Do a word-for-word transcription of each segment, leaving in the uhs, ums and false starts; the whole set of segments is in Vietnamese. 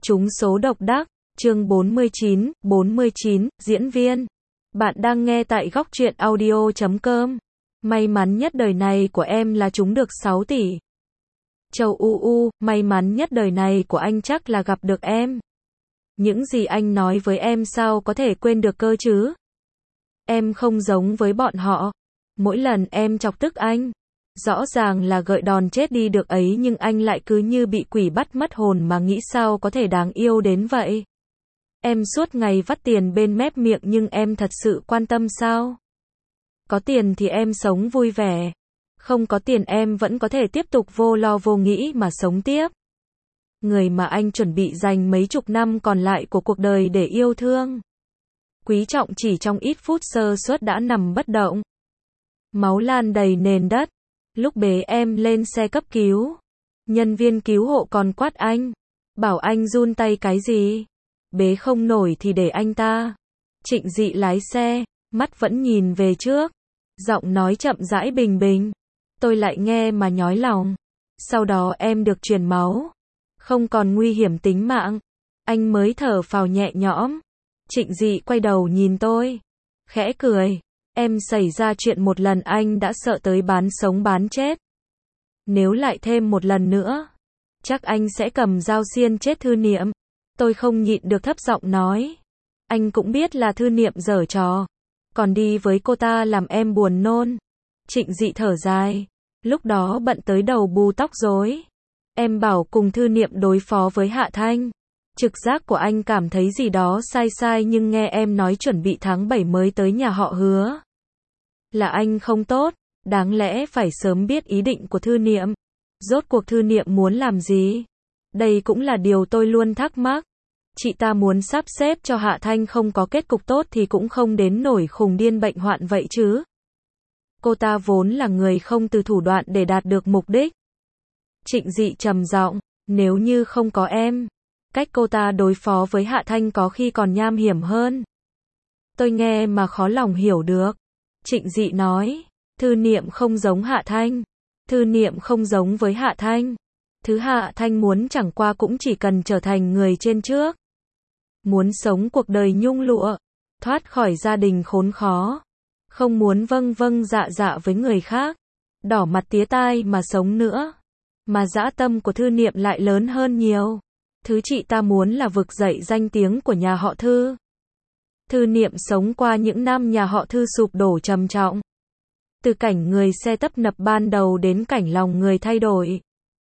Trúng số độc đắc, chương bốn mươi chín, bốn mươi chín, diễn viên. Bạn đang nghe tại góc truyện audio chấm com. May mắn nhất đời này của em là trúng được sáu tỷ. Châu u u, may mắn nhất đời này của anh chắc là gặp được em. Những gì anh nói với em sao có thể quên được cơ chứ? Em không giống với bọn họ. Mỗi lần em chọc tức anh, rõ ràng là gợi đòn chết đi được ấy nhưng anh lại cứ như bị quỷ bắt mất hồn mà nghĩ sao có thể đáng yêu đến vậy. Em suốt ngày vắt tiền bên mép miệng nhưng em thật sự quan tâm sao? Có tiền thì em sống vui vẻ. Không có tiền em vẫn có thể tiếp tục vô lo vô nghĩ mà sống tiếp. Người mà anh chuẩn bị dành mấy chục năm còn lại của cuộc đời để yêu thương. Quý trọng chỉ trong ít phút sơ suất đã nằm bất động. Máu lan đầy nền đất. Lúc bế em lên xe cấp cứu, nhân viên cứu hộ còn quát anh, bảo anh run tay cái gì? Bế không nổi thì để anh ta. Trịnh Dị lái xe, mắt vẫn nhìn về trước, giọng nói chậm rãi bình bình. Tôi lại nghe mà nhói lòng. Sau đó em được truyền máu, không còn nguy hiểm tính mạng. Anh mới thở phào nhẹ nhõm. Trịnh Dị quay đầu nhìn tôi, khẽ cười. Em xảy ra chuyện một lần anh đã sợ tới bán sống bán chết. Nếu lại thêm một lần nữa, chắc anh sẽ cầm dao xiên chết Thư Niệm. Tôi không nhịn được thấp giọng nói. Anh cũng biết là Thư Niệm giở trò, còn đi với cô ta làm em buồn nôn. Trịnh Dị thở dài. Lúc đó bận tới đầu bù tóc rối. Em bảo cùng Thư Niệm đối phó với Hạ Thanh. Trực giác của anh cảm thấy gì đó sai sai nhưng nghe em nói chuẩn bị tháng bảy mới tới nhà họ Hứa. Là anh không tốt, đáng lẽ phải sớm biết ý định của Thư Niệm. Rốt cuộc Thư Niệm muốn làm gì? Đây cũng là điều tôi luôn thắc mắc. Chị ta muốn sắp xếp cho Hạ Thanh không có kết cục tốt thì cũng không đến nổi khùng điên bệnh hoạn vậy chứ. Cô ta vốn là người không từ thủ đoạn để đạt được mục đích. Trịnh Dị trầm giọng, nếu như không có em, cách cô ta đối phó với Hạ Thanh có khi còn nham hiểm hơn. Tôi nghe mà khó lòng hiểu được. Trịnh Dị nói, Thư Niệm không giống Hạ Thanh. Thư Niệm không giống với Hạ Thanh. Thứ Hạ Thanh muốn chẳng qua cũng chỉ cần trở thành người trên trước. Muốn sống cuộc đời nhung lụa, thoát khỏi gia đình khốn khó. Không muốn vâng vâng dạ dạ với người khác, đỏ mặt tía tai mà sống nữa. Mà dã tâm của Thư Niệm lại lớn hơn nhiều. Thứ chị ta muốn là vực dậy danh tiếng của nhà họ Thư. Thư Niệm sống qua những năm nhà họ Thư sụp đổ trầm trọng. Từ cảnh người xe tấp nập ban đầu đến cảnh lòng người thay đổi.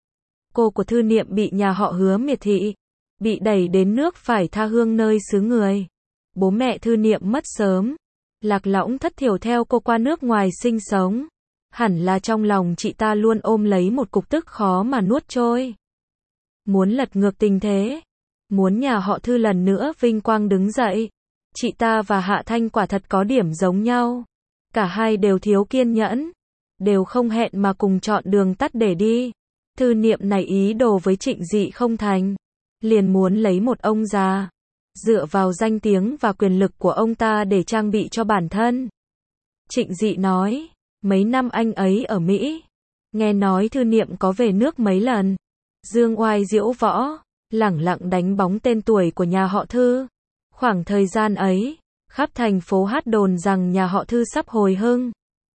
Cô của Thư Niệm bị nhà họ Hứa miệt thị, bị đẩy đến nước phải tha hương nơi xứ người. Bố mẹ Thư Niệm mất sớm, Lạc Lõng thất thiểu theo cô qua nước ngoài sinh sống. Hẳn là trong lòng chị ta luôn ôm lấy một cục tức khó mà nuốt trôi. Muốn lật ngược tình thế, muốn nhà họ Thư lần nữa vinh quang đứng dậy. Chị ta và Hạ Thanh quả thật có điểm giống nhau. Cả hai đều thiếu kiên nhẫn, đều không hẹn mà cùng chọn đường tắt để đi. Thư Niệm này ý đồ với Trịnh Dị không thành, liền muốn lấy một ông già, dựa vào danh tiếng và quyền lực của ông ta để trang bị cho bản thân. Trịnh Dị nói, mấy năm anh ấy ở Mỹ, nghe nói Thư Niệm có về nước mấy lần, dương oai diễu võ, lẳng lặng đánh bóng tên tuổi của nhà họ Thư. Khoảng thời gian ấy, khắp thành phố hát đồn rằng nhà họ Thư sắp hồi hưng.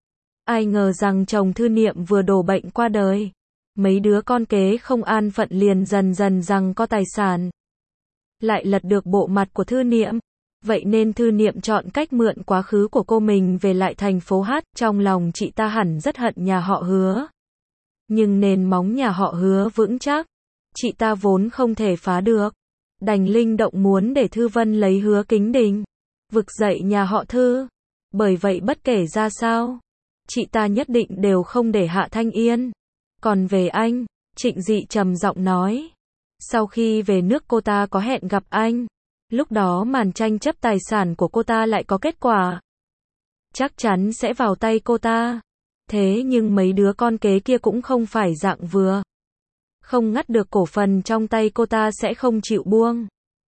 Ai ngờ rằng chồng Thư Niệm vừa đổ bệnh qua đời. Mấy đứa con kế không an phận liền dần dần rằng có tài sản. Lại lật được bộ mặt của Thư Niệm. Vậy nên Thư Niệm chọn cách mượn quá khứ của cô mình về lại thành phố hát. Trong lòng chị ta hẳn rất hận nhà họ Hứa. Nhưng nền móng nhà họ Hứa vững chắc, chị ta vốn không thể phá được. Đành linh động muốn để Thư Vân lấy Hứa Kính Đình, vực dậy nhà họ Thư. Bởi vậy bất kể ra sao, chị ta nhất định đều không để Hạ Thanh yên. Còn về anh, Trịnh Dị trầm giọng nói. Sau khi về nước cô ta có hẹn gặp anh. Lúc đó màn tranh chấp tài sản của cô ta lại có kết quả. Chắc chắn sẽ vào tay cô ta. Thế nhưng mấy đứa con kế kia cũng không phải dạng vừa. Không ngắt được cổ phần trong tay cô ta sẽ không chịu buông.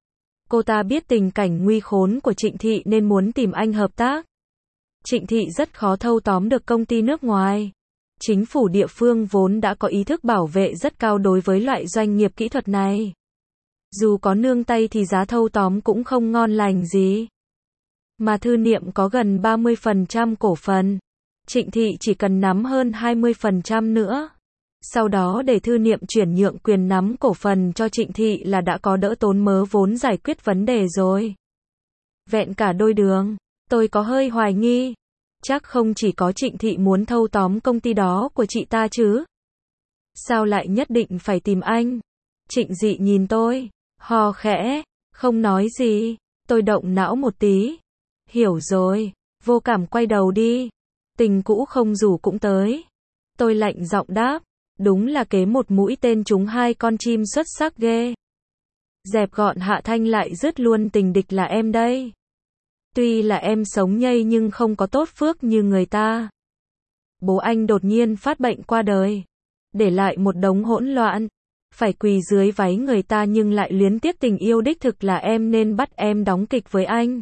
Cô ta biết tình cảnh nguy khốn của Trịnh Thị nên muốn tìm anh hợp tác. Trịnh Thị rất khó thâu tóm được công ty nước ngoài. Chính phủ địa phương vốn đã có ý thức bảo vệ rất cao đối với loại doanh nghiệp kỹ thuật này. Dù có nương tay thì giá thâu tóm cũng không ngon lành gì. Mà Thư Niệm có gần ba mươi phần trăm cổ phần. Trịnh Thị chỉ cần nắm hơn hai mươi phần trăm nữa. Sau đó để Thư Niệm chuyển nhượng quyền nắm cổ phần cho Trịnh Thị là đã có đỡ tốn mớ vốn giải quyết vấn đề rồi. Vẹn cả đôi đường, tôi có hơi hoài nghi. Chắc không chỉ có Trịnh Thị muốn thâu tóm công ty đó của chị ta chứ? Sao lại nhất định phải tìm anh? Trịnh Dị nhìn tôi, hò khẽ, không nói gì. Tôi động não một tí. Hiểu rồi, vô cảm quay đầu đi. Tình cũ không rủ cũng tới. Tôi lạnh giọng đáp, đúng là kế một mũi tên trúng hai con chim xuất sắc ghê. Dẹp gọn Hạ Thanh lại dứt luôn tình địch là em đây. Tuy là em sống nhây nhưng không có tốt phước như người ta. Bố anh đột nhiên phát bệnh qua đời, để lại một đống hỗn loạn. Phải quỳ dưới váy người ta nhưng lại luyến tiếc tình yêu đích thực là em nên bắt em đóng kịch với anh.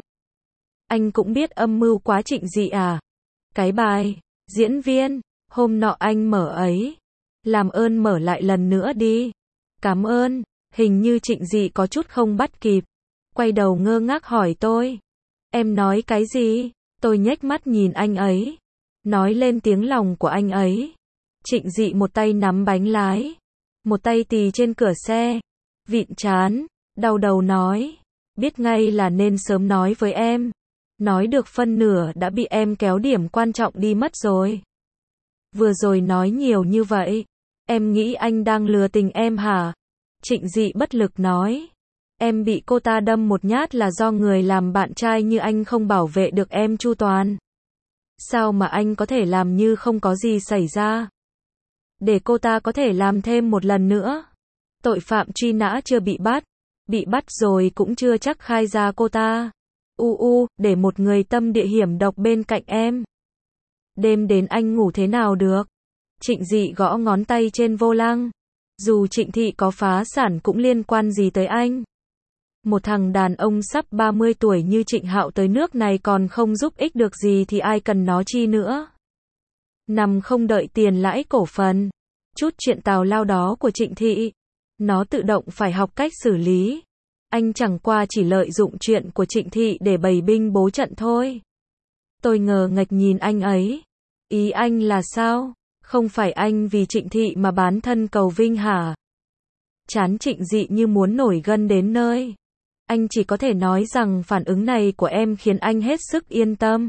Anh cũng biết âm mưu quá Trịnh Dị à? Cái bài, diễn viên, hôm nọ anh mở ấy. Làm ơn mở lại lần nữa đi. Cảm ơn. Hình như Trịnh Dị có chút không bắt kịp. Quay đầu ngơ ngác hỏi tôi. Em nói cái gì? Tôi nhếch mắt nhìn anh ấy. Nói lên tiếng lòng của anh ấy. Trịnh Dị một tay nắm bánh lái. Một tay tì trên cửa xe. Vịn chán. Đau đầu nói. Biết ngay là nên sớm nói với em. Nói được phân nửa đã bị em kéo điểm quan trọng đi mất rồi. Vừa rồi nói nhiều như vậy. Em nghĩ anh đang lừa tình em hả? Trịnh Dị bất lực nói. Em bị cô ta đâm một nhát là do người làm bạn trai như anh không bảo vệ được em chu toàn. Sao mà anh có thể làm như không có gì xảy ra? Để cô ta có thể làm thêm một lần nữa. Tội phạm truy nã chưa bị bắt. Bị bắt rồi cũng chưa chắc khai ra cô ta. U u, để một người tâm địa hiểm độc bên cạnh em. Đêm đến anh ngủ thế nào được? Trịnh Dị gõ ngón tay trên vô lăng. Dù Trịnh Thị có phá sản cũng liên quan gì tới anh? Một thằng đàn ông sắp ba mươi tuổi như Trịnh Hạo tới nước này còn không giúp ích được gì thì ai cần nó chi nữa? Nằm không đợi tiền lãi cổ phần. Chút chuyện tào lao đó của Trịnh Thị. Nó tự động phải học cách xử lý. Anh chẳng qua chỉ lợi dụng chuyện của Trịnh Thị để bày binh bố trận thôi. Tôi ngờ nghệch nhìn anh ấy. Ý anh là sao? Không phải anh vì Trịnh Thị mà bán thân cầu vinh hả? Chán Trịnh Dị như muốn nổi gân đến nơi. Anh chỉ có thể nói rằng phản ứng này của em khiến anh hết sức yên tâm.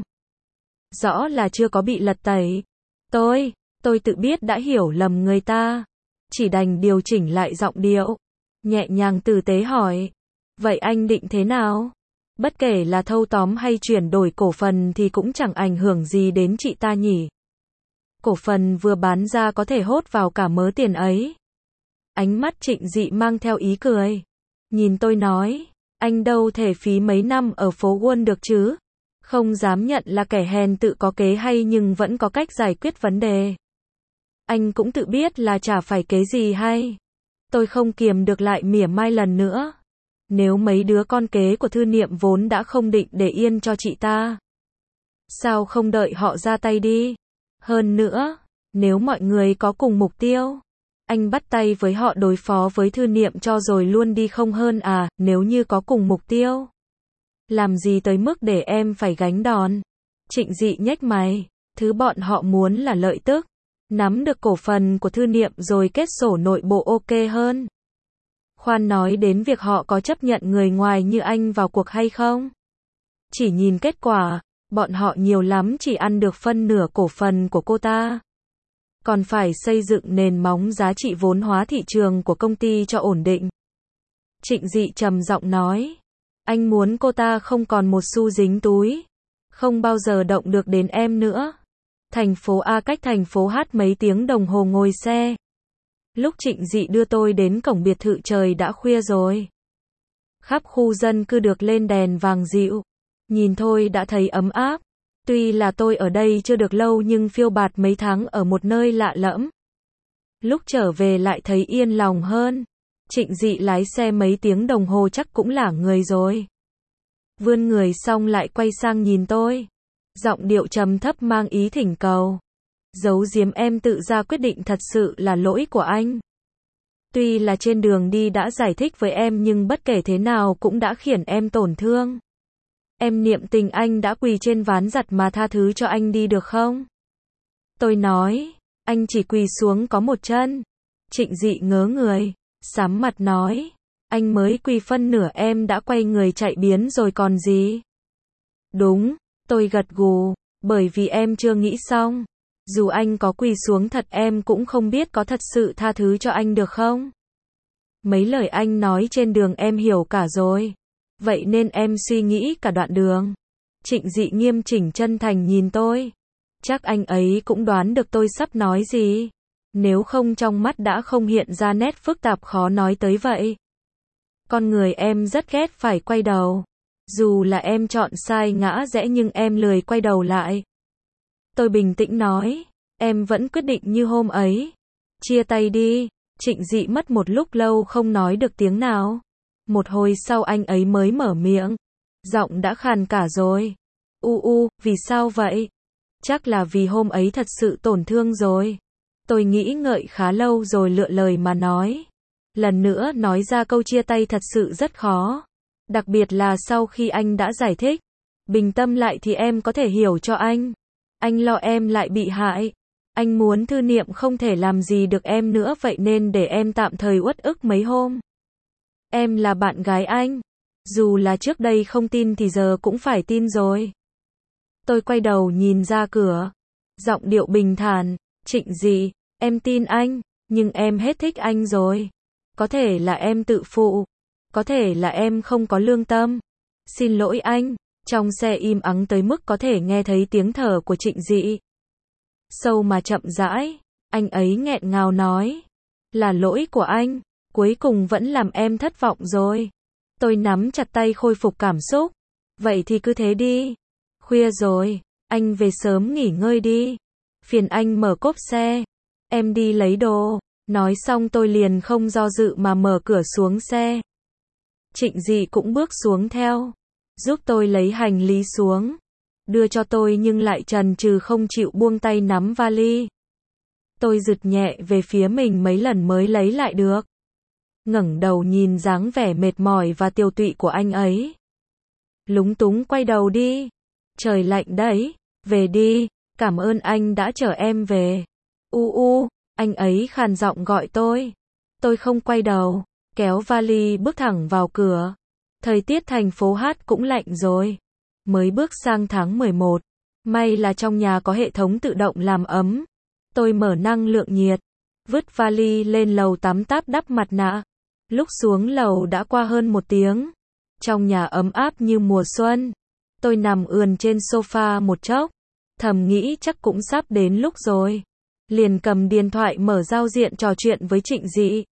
Rõ là chưa có bị lật tẩy. Tôi, tôi tự biết đã hiểu lầm người ta. Chỉ đành điều chỉnh lại giọng điệu. Nhẹ nhàng tử tế hỏi. Vậy anh định thế nào? Bất kể là thâu tóm hay chuyển đổi cổ phần thì cũng chẳng ảnh hưởng gì đến chị ta nhỉ? Cổ phần vừa bán ra có thể hốt vào cả mớ tiền ấy. Ánh mắt Trịnh Dị mang theo ý cười. Nhìn tôi nói, anh đâu thể phí mấy năm ở phố Wall được chứ. Không dám nhận là kẻ hèn tự có kế hay nhưng vẫn có cách giải quyết vấn đề. Anh cũng tự biết là chả phải kế gì hay. Tôi không kiềm được lại mỉa mai lần nữa. Nếu mấy đứa con kế của Thư Niệm vốn đã không định để yên cho chị ta. Sao không đợi họ ra tay đi? Hơn nữa, nếu mọi người có cùng mục tiêu, anh bắt tay với họ đối phó với Thư Niệm cho rồi luôn đi không hơn à, nếu như có cùng mục tiêu. Làm gì tới mức để em phải gánh đòn? Trịnh Dị nhếch mày, thứ bọn họ muốn là lợi tức. Nắm được cổ phần của Thư Niệm rồi kết sổ nội bộ ok hơn. Khoan nói đến việc họ có chấp nhận người ngoài như anh vào cuộc hay không. Chỉ nhìn kết quả, bọn họ nhiều lắm chỉ ăn được phân nửa cổ phần của cô ta. Còn phải xây dựng nền móng giá trị vốn hóa thị trường của công ty cho ổn định. Trịnh Dị trầm giọng nói. Anh muốn cô ta không còn một xu dính túi. Không bao giờ động được đến em nữa. Thành phố A cách thành phố H mấy tiếng đồng hồ ngồi xe. Lúc Trịnh Dị đưa tôi đến cổng biệt thự trời đã khuya rồi. Khắp khu dân cư được lên đèn vàng dịu. Nhìn thôi đã thấy ấm áp. Tuy là tôi ở đây chưa được lâu nhưng phiêu bạt mấy tháng ở một nơi lạ lẫm. Lúc trở về lại thấy yên lòng hơn. Trịnh Dị lái xe mấy tiếng đồng hồ chắc cũng là người rồi. Vươn người xong lại quay sang nhìn tôi. Giọng điệu trầm thấp mang ý thỉnh cầu. Giấu giếm em tự ra quyết định thật sự là lỗi của anh. Tuy là trên đường đi đã giải thích với em nhưng bất kể thế nào cũng đã khiến em tổn thương. Em niệm tình anh đã quỳ trên ván giặt mà tha thứ cho anh đi được không? Tôi nói, anh chỉ quỳ xuống có một chân. Trịnh Dị ngớ người, sám mặt nói, anh mới quỳ phân nửa em đã quay người chạy biến rồi còn gì. Đúng, tôi gật gù, bởi vì em chưa nghĩ xong. Dù anh có quỳ xuống thật em cũng không biết có thật sự tha thứ cho anh được không. Mấy lời anh nói trên đường em hiểu cả rồi. Vậy nên em suy nghĩ cả đoạn đường. Trịnh Dị nghiêm chỉnh chân thành nhìn tôi. Chắc anh ấy cũng đoán được tôi sắp nói gì. Nếu không trong mắt đã không hiện ra nét phức tạp khó nói tới vậy. Con người em rất ghét phải quay đầu. Dù là em chọn sai ngã rẽ nhưng em lười quay đầu lại. Tôi bình tĩnh nói, em vẫn quyết định như hôm ấy. Chia tay đi. Trịnh Dị mất một lúc lâu không nói được tiếng nào. Một hồi sau anh ấy mới mở miệng. Giọng đã khàn cả rồi. U u, vì sao vậy? Chắc là vì hôm ấy thật sự tổn thương rồi. Tôi nghĩ ngợi khá lâu rồi lựa lời mà nói. Lần nữa nói ra câu chia tay thật sự rất khó. Đặc biệt là sau khi anh đã giải thích. Bình tâm lại thì em có thể hiểu cho anh. Anh lo em lại bị hại. Anh muốn Thư Niệm không thể làm gì được em nữa vậy nên để em tạm thời uất ức mấy hôm. Em là bạn gái anh. Dù là trước đây không tin thì giờ cũng phải tin rồi. Tôi quay đầu nhìn ra cửa. Giọng điệu bình thản. Trịnh Dị, em tin anh, nhưng em hết thích anh rồi. Có thể là em tự phụ. Có thể là em không có lương tâm. Xin lỗi anh. Trong xe im ắng tới mức có thể nghe thấy tiếng thở của Trịnh Dị. Sâu mà chậm rãi, anh ấy nghẹn ngào nói. Là lỗi của anh, cuối cùng vẫn làm em thất vọng rồi. Tôi nắm chặt tay khôi phục cảm xúc. Vậy thì cứ thế đi. Khuya rồi, anh về sớm nghỉ ngơi đi. Phiền anh mở cốp xe. Em đi lấy đồ. Nói xong tôi liền không do dự mà mở cửa xuống xe. Trịnh Dị cũng bước xuống theo. Giúp tôi lấy hành lý xuống. Đưa cho tôi nhưng lại chần chừ không chịu buông tay nắm vali. Tôi giật nhẹ về phía mình mấy lần mới lấy lại được. Ngẩng đầu nhìn dáng vẻ mệt mỏi và tiều tụy của anh ấy. Lúng túng quay đầu đi. Trời lạnh đấy. Về đi. Cảm ơn anh đã chở em về. U u. Anh ấy khàn giọng gọi tôi. Tôi không quay đầu. Kéo vali bước thẳng vào cửa. Thời tiết thành phố Hát cũng lạnh rồi. Mới bước sang tháng mười một. May là trong nhà có hệ thống tự động làm ấm. Tôi mở năng lượng nhiệt. Vứt vali lên lầu tắm táp đắp mặt nạ. Lúc xuống lầu đã qua hơn một tiếng. Trong nhà ấm áp như mùa xuân. Tôi nằm ườn trên sofa một chốc. Thầm nghĩ chắc cũng sắp đến lúc rồi. Liền cầm điện thoại mở giao diện trò chuyện với Trịnh Dị.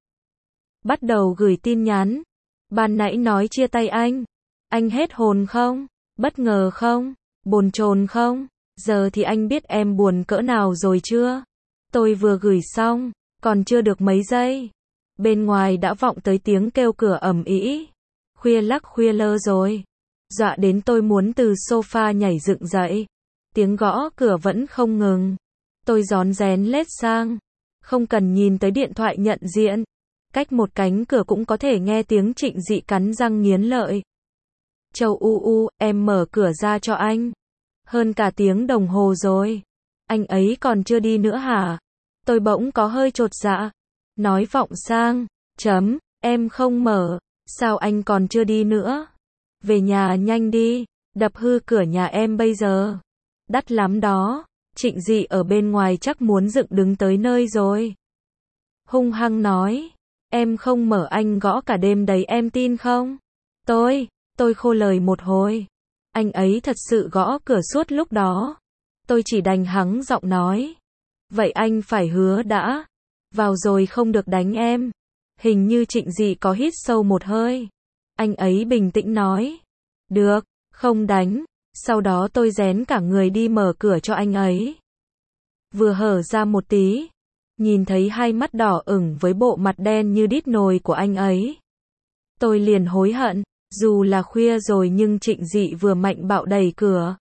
Bắt đầu gửi tin nhắn. Ban nãy nói chia tay anh. Anh hết hồn không? Bất ngờ không? Bồn chồn không? Giờ thì anh biết em buồn cỡ nào rồi chưa? Tôi vừa gửi xong, còn chưa được mấy giây. Bên ngoài đã vọng tới tiếng kêu cửa ầm ĩ. Khuya lắc khuya lơ rồi. Dọa đến tôi muốn từ sofa nhảy dựng dậy. Tiếng gõ cửa vẫn không ngừng. Tôi rón rén lết sang. Không cần nhìn tới điện thoại nhận diện. Cách một cánh cửa cũng có thể nghe tiếng Trịnh Dị cắn răng nghiến lợi. Châu u u, em mở cửa ra cho anh. Hơn cả tiếng đồng hồ rồi. Anh ấy còn chưa đi nữa hả? Tôi bỗng có hơi chột dạ. Nói vọng sang. Chấm, em không mở. Sao anh còn chưa đi nữa? Về nhà nhanh đi. Đập hư cửa nhà em bây giờ. Đắt lắm đó. Trịnh Dị ở bên ngoài chắc muốn dựng đứng tới nơi rồi. Hung hăng nói. Em không mở anh gõ cả đêm đấy em tin không? Tôi, tôi khô lời một hồi. Anh ấy thật sự gõ cửa suốt lúc đó. Tôi chỉ đành hắng giọng nói. Vậy anh phải hứa đã. Vào rồi không được đánh em. Hình như Trịnh Dị có hít sâu một hơi. Anh ấy bình tĩnh nói. Được, không đánh. Sau đó tôi rén cả người đi mở cửa cho anh ấy. Vừa hở ra một tí. Nhìn thấy hai mắt đỏ ửng với bộ mặt đen như đít nồi của anh ấy. Tôi liền hối hận. Dù là khuya rồi nhưng Trịnh Dị vừa mạnh bạo đẩy cửa.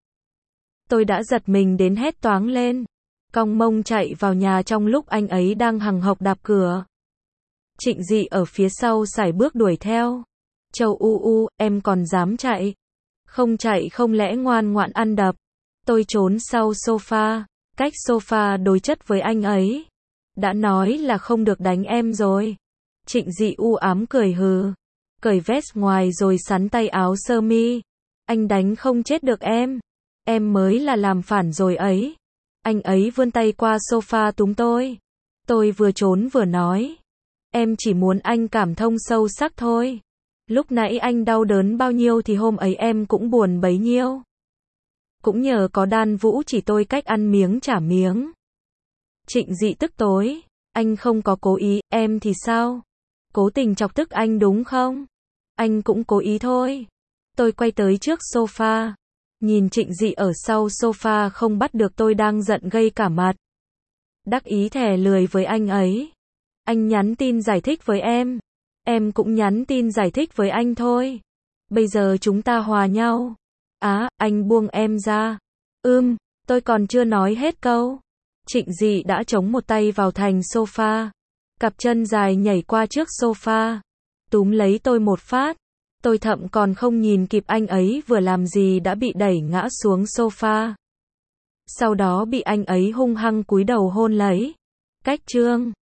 Tôi đã giật mình đến hét toáng lên. Cong mông chạy vào nhà trong lúc anh ấy đang hằng hộc đạp cửa. Trịnh Dị ở phía sau sải bước đuổi theo. Châu u u, em còn dám chạy? Không chạy không lẽ ngoan ngoãn ăn đập. Tôi trốn sau sofa, cách sofa đối chất với anh ấy. Đã nói là không được đánh em rồi. Trịnh Dị u ám cười hừ, cởi vest ngoài rồi sắn tay áo sơ mi. Anh đánh không chết được em. Em mới là làm phản rồi ấy. Anh ấy vươn tay qua sofa túm tôi. Tôi vừa trốn vừa nói. Em chỉ muốn anh cảm thông sâu sắc thôi. Lúc nãy anh đau đớn bao nhiêu thì hôm ấy em cũng buồn bấy nhiêu. Cũng nhờ có Đan Vũ chỉ tôi cách ăn miếng trả miếng. Trịnh Dị tức tối. Anh không có cố ý, em thì sao? Cố tình chọc tức anh đúng không? Anh cũng cố ý thôi. Tôi quay tới trước sofa. Nhìn Trịnh Dị ở sau sofa không bắt được tôi đang giận gây cả mặt. Đắc ý thè lười với anh ấy. Anh nhắn tin giải thích với em. Em cũng nhắn tin giải thích với anh thôi. Bây giờ chúng ta hòa nhau. Á, anh buông em ra. Ưm, tôi còn chưa nói hết câu. Trịnh Dị đã chống một tay vào thành sofa. Cặp chân dài nhảy qua trước sofa. Túm lấy tôi một phát. Tôi thậm còn không nhìn kịp anh ấy vừa làm gì đã bị đẩy ngã xuống sofa. Sau đó bị anh ấy hung hăng cúi đầu hôn lấy. Cách chương